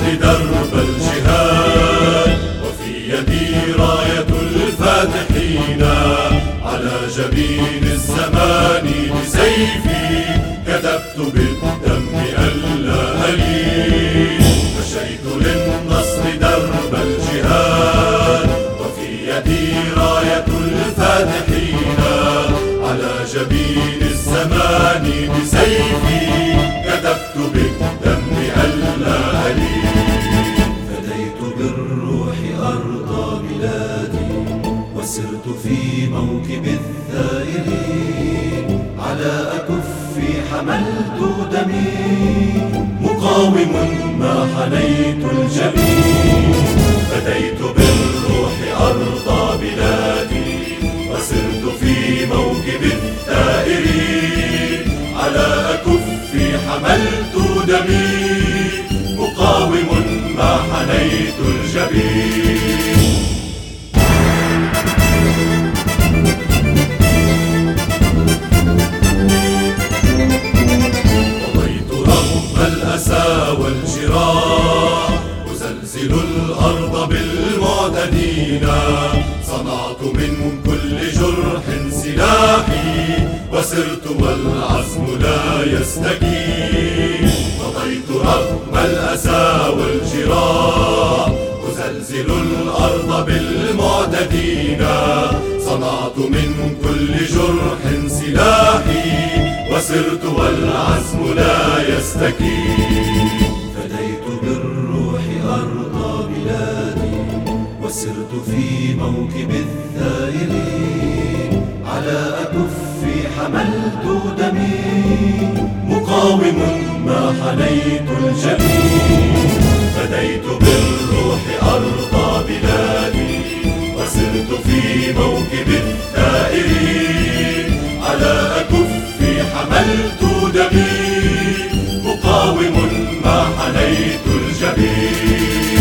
درب الجهاد، وفي يدي راية الفاتحين، على جبين الزمان بسيفي كتبت بالدم ألا ألين. مشيت للنصر درب الجهاد، وفي يدي راية الفاتحين، على جبين الزمان بسيفي كتبت بالدم ألا ألين. فديت بالروح أرض بلادي، وسرت في موكب الثائرين، على أكفي حملت دمي، مقاوم ما حنيت الجبين. فديت بالروح أرض بلادي، وسرت في موكب الثائرين، على أكفي حملت دمي، مقاوم ما حنيت الجبين. قضيت رغم الأسى والجراح، أزلزل الأرض بالمعتدين، صنعت من كل جرح سلاحي، وسرت والعزم لا يستكين. قضيت رغم الأسى والجراح، أزلزل الأرض بالمعتدين، صنعت من كل جرح سلاحي، وسرت والعزم لا يستكين. فديت بالروح أرض بلادي، وسرت في موكب الثائرين، على أكفي حملت دمي، مقاوم ما حنيت الجبين. فديت بالروح أرض بلادي، وسرت في موكب الثائرين، على أكفي حملت دمي، مقاوم ما حنيت الجبين.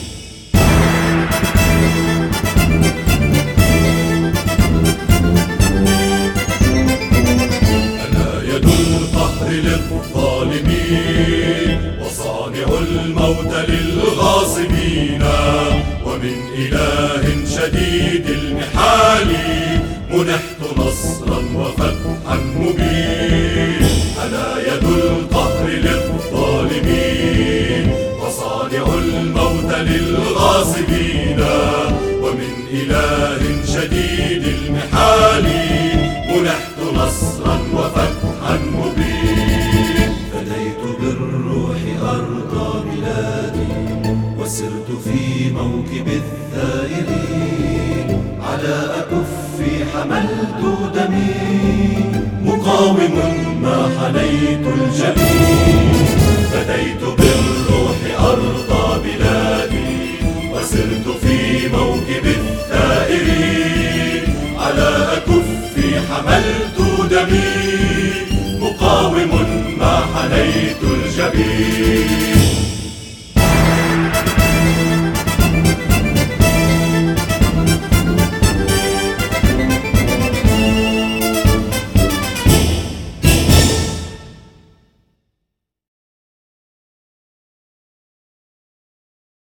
أنا يد القهر للظالمين، وصانع الموت للغاصبين، ومن إله شديد المحال منحت نصرا وفتحا مبين. أنا يد القهر للظالمين، وصانع الموت للغاصبين، ومن إله شديد المحال منحت نصرا وفتحا مبين. فديت بالروح أرض بلادي، وسرت في موكب الثائرين، على أكفي حملت دمي، مقاوم ما حنيت الجبين. فديت بالروح أرض بلادي، وسرت في موكب الثائرين، على أكفي حملت دمي، مقاوم ما حنيت الجبين.